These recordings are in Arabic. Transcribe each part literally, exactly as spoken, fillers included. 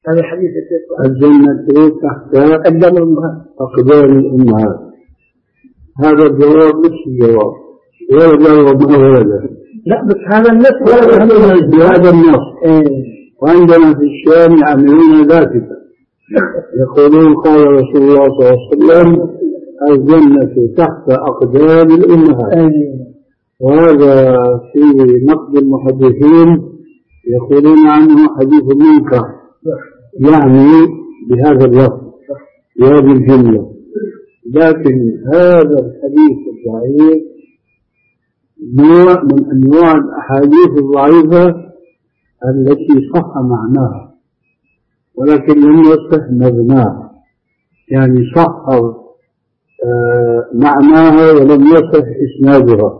هذا حديث الجنة تحت أقدام الأمهات أقدام الأمهات. هذا الجواب مش الجواب ولا الجواب ما هو هذا. لا بس هذا النص هذا النص إيه. وعندنا في الشام يعملون ذلك يقولون قال رسول الله صلى الله عليه وسلم الجنة تحت أقدام الأمهات إيه. وهذا في نقد المحدثين يقولون عنه حديث منكر يعني بهذا اللفظ بهذه الجملة. لكن هذا الحديث الضعيف نوع من أنواع الأحاديث الضعيفة التي صح معناها ولكن لم يصح مبناها، يعني صح معناها ولم يصح إسنادها.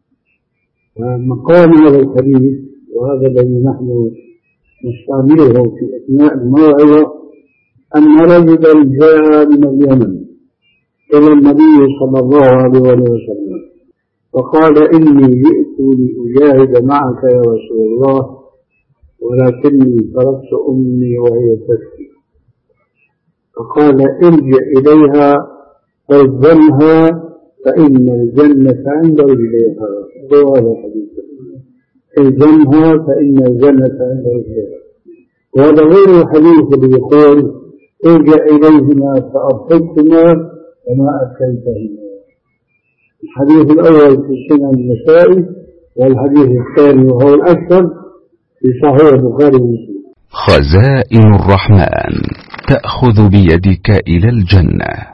مقام هذا الحديث وهذا الذي نحن نستعمله في أثناء الموعظة أن رجلا جاء من اليمن إلى النبي صلى الله عليه وسلم فقال إني جئت لأجاهد معك يا رسول الله ولكني تركت أمي وهي تبكي، فقال ارجع إليها فالزمها فإن الجنة عند رجليها. هذا الحديث الزمها فإن الجنة عند رجليها. وهذا غير الحديث اللي يقول ارجع إليهما فأبقيتهما وما أبقيتهما. الحديث الأول في سنن النسائي والحديث الثاني وهو الأكثر في صحيح البخاري ومسلم. خزائن الرحمن تأخذ بيدك إلى الجنة.